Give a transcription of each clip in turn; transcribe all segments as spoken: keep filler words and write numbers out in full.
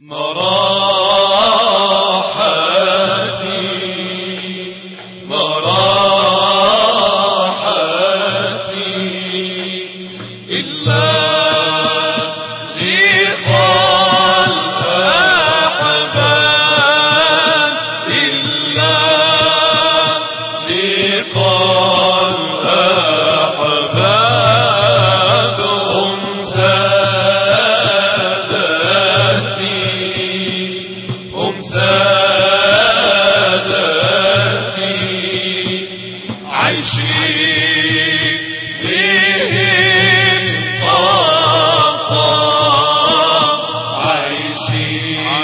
مراحتي مراحتي إلا لقى الأحباب إلا لقى الأحباب هم سادتي هم سادتي عيشي بهم طاب عيشي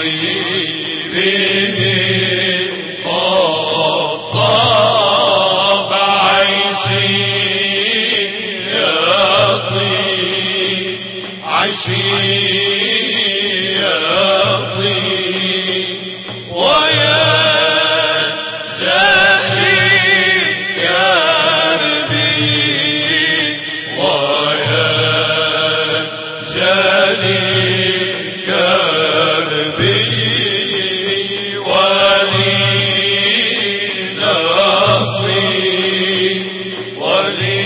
بهم طاب عيشي يا طيب عيشي يا طيب ويا جاني كربي ويا جاني كربي ولي نصري ولي